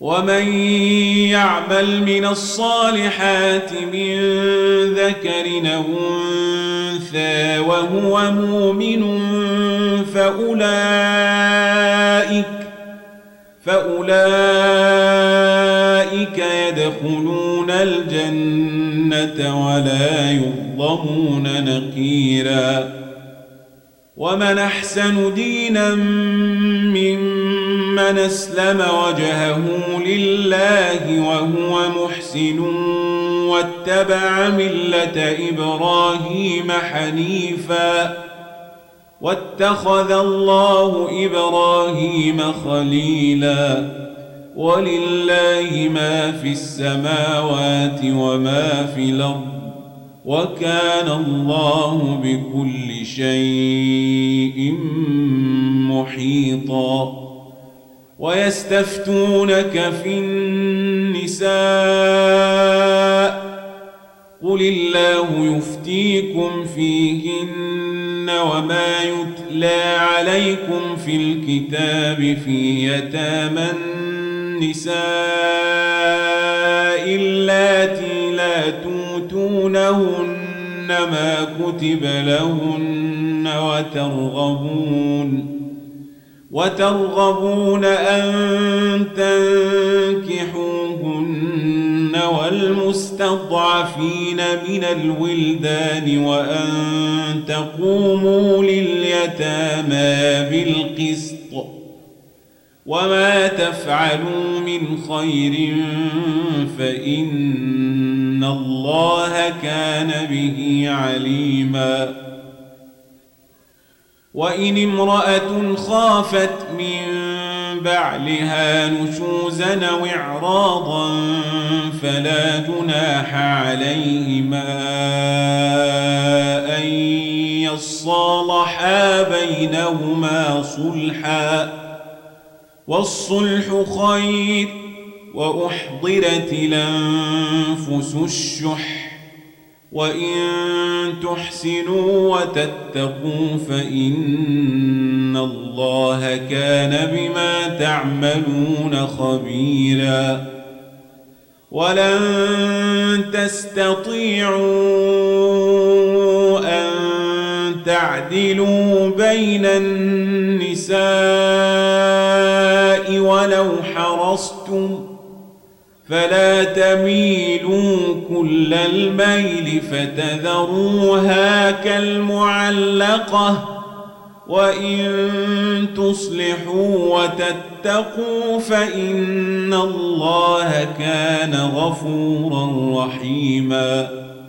ومن يعمل من الصالحات من ذكر أو أنثى وهو مؤمن فأولئك يدخلون الجنة ولا يظلمون نقيرا. ومن أحسن دينا ممن أسلم وجهه لله وهو محسن واتبع ملة إبراهيم حنيفا واتخذ الله إبراهيم خليلا. ولله ما في السماوات وما في الأرض وكان الله بكل شيء محيطا. ويستفتونك في النساء قل الله يفتيكم فيهن وما يتلى عليكم في الكتاب في يتامى النساء اللاتي لا تؤتونهن ما كتب لهن وترغبون أن تنكحوهن والمستضعفين من الولدان وأن تقوموا لليتامى بالقسط وما تفعلوا من خير فإن الله كان به عليما. وإن امرأة خافت من بعلها نشوزا أو إعراضا فلا جناح عليهما أن يصالحا بينهما صلحا والصلح خير وأحضرت الأنفس الشح وإن تحسنوا وتتقوا فإن الله كان بما تعملون خبيرا. ولن تستطيعوا أن تعدلوا بين النساء ولو حرصتم فلا تميلوا كل الميل فتذروها كالمعلقة وإن تصلحوا وتتقوا فإن الله كان غفورا رحيما.